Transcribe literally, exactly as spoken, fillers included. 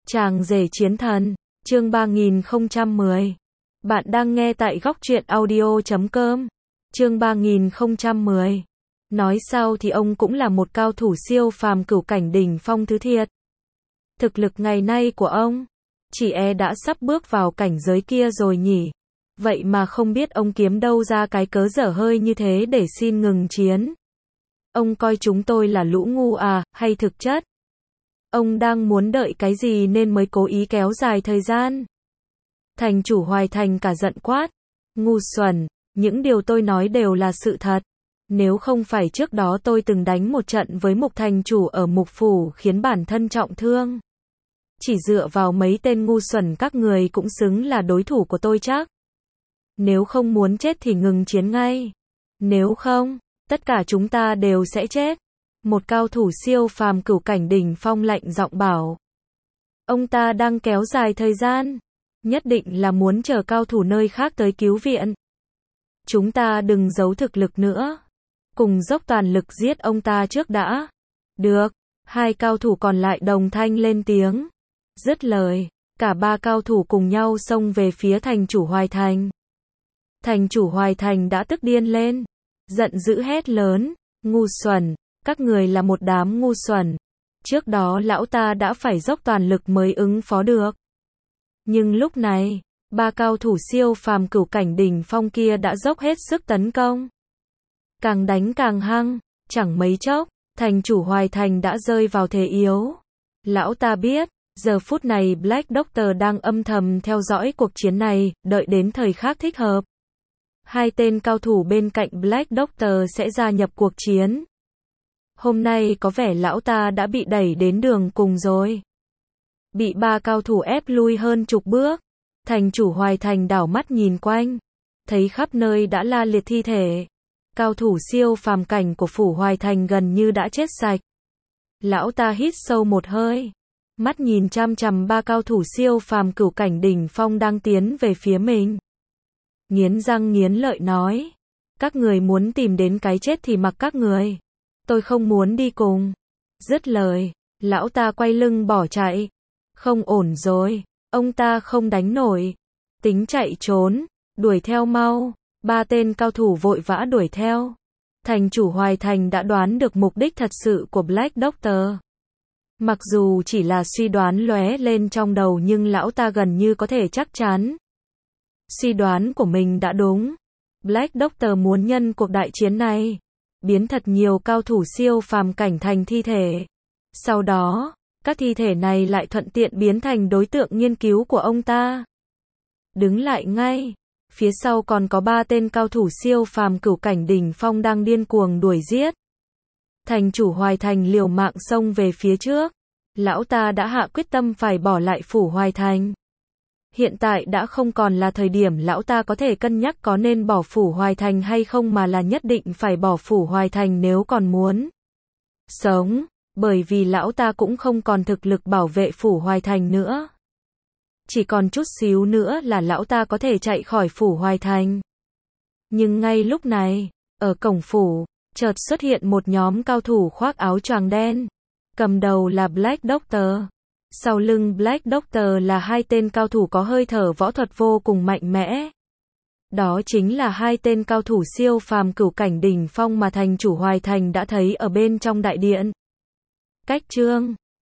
Chàng rể chiến thần, chương ba nghìn không trăm mười. Bạn đang nghe tại góc truyện audio chấm com. Chương ba nghìn không trăm mười. Nói sao thì ông cũng là một cao thủ siêu phàm cửu cảnh đỉnh phong thứ thiệt. Thực lực ngày nay của ông, chỉ e đã sắp bước vào cảnh giới kia rồi nhỉ. Vậy mà không biết ông kiếm đâu ra cái cớ dở hơi như thế để xin ngừng chiến. Ông coi chúng tôi là lũ ngu à, hay thực chất ông đang muốn đợi cái gì nên mới cố ý kéo dài thời gian? Thành chủ Hoài Thành cả giận quát. Ngu xuẩn, những điều tôi nói đều là sự thật. Nếu không phải trước đó tôi từng đánh một trận với Mục thành chủ ở Mục phủ khiến bản thân trọng thương. Chỉ dựa vào mấy tên ngu xuẩn các người cũng xứng là đối thủ của tôi chắc. Nếu không muốn chết thì ngừng chiến ngay. Nếu không, tất cả chúng ta đều sẽ chết. Một cao thủ siêu phàm cửu cảnh đỉnh phong lạnh giọng bảo. Ông ta đang kéo dài thời gian. Nhất định là muốn chờ cao thủ nơi khác tới cứu viện. Chúng ta đừng giấu thực lực nữa. Cùng dốc toàn lực giết ông ta trước đã. Được. Hai cao thủ còn lại đồng thanh lên tiếng. Dứt lời, cả ba cao thủ cùng nhau xông về phía thành chủ Hoài Thành. Thành chủ Hoài Thành đã tức điên lên. Giận dữ hét lớn. Ngu xuẩn. Các người là một đám ngu xuẩn. Trước đó lão ta đã phải dốc toàn lực mới ứng phó được. Nhưng lúc này, ba cao thủ siêu phàm cửu cảnh đỉnh phong kia đã dốc hết sức tấn công. Càng đánh càng hăng, chẳng mấy chốc, thành chủ Hoài Thành đã rơi vào thế yếu. Lão ta biết, giờ phút này Black Doctor đang âm thầm theo dõi cuộc chiến này, đợi đến thời khắc thích hợp. Hai tên cao thủ bên cạnh Black Doctor sẽ gia nhập cuộc chiến. Hôm nay có vẻ lão ta đã bị đẩy đến đường cùng rồi. Bị ba cao thủ ép lui hơn chục bước. Thành chủ Hoài Thành đảo mắt nhìn quanh. Thấy khắp nơi đã la liệt thi thể. Cao thủ siêu phàm cảnh của phủ Hoài Thành gần như đã chết sạch. Lão ta hít sâu một hơi. Mắt nhìn chăm chằm ba cao thủ siêu phàm cửu cảnh đỉnh phong đang tiến về phía mình. Nghiến răng nghiến lợi nói. Các người muốn tìm đến cái chết thì mặc các người. Tôi không muốn đi cùng. Dứt lời, lão ta quay lưng bỏ chạy. Không ổn rồi, ông ta không đánh nổi. Tính chạy trốn, đuổi theo mau. Ba tên cao thủ vội vã đuổi theo. Thành chủ Hoài Thành đã đoán được mục đích thật sự của Black Doctor. Mặc dù chỉ là suy đoán lóe lên trong đầu nhưng lão ta gần như có thể chắc chắn. Suy đoán của mình đã đúng. Black Doctor muốn nhân cuộc đại chiến này biến thật nhiều cao thủ siêu phàm cảnh thành thi thể. Sau đó, các thi thể này lại thuận tiện biến thành đối tượng nghiên cứu của ông ta. Đứng lại ngay, phía sau còn có ba tên cao thủ siêu phàm cửu cảnh đỉnh phong đang điên cuồng đuổi giết. Thành chủ Hoài Thành liều mạng xông về phía trước. Lão ta đã hạ quyết tâm phải bỏ lại phủ Hoài Thành. Hiện tại đã không còn là thời điểm lão ta có thể cân nhắc có nên bỏ phủ Hoài Thành hay không mà là nhất định phải bỏ phủ Hoài Thành nếu còn muốn sống, bởi vì lão ta cũng không còn thực lực bảo vệ phủ Hoài Thành nữa. Chỉ còn chút xíu nữa là lão ta có thể chạy khỏi phủ Hoài Thành. Nhưng ngay lúc này, ở cổng phủ, chợt xuất hiện một nhóm cao thủ khoác áo choàng đen. Cầm đầu là Black Doctor. Sau lưng Black Doctor là hai tên cao thủ có hơi thở võ thuật vô cùng mạnh mẽ. Đó chính là hai tên cao thủ siêu phàm cửu cảnh đỉnh phong mà thành chủ Hoài Thành đã thấy ở bên trong đại điện. Cách chương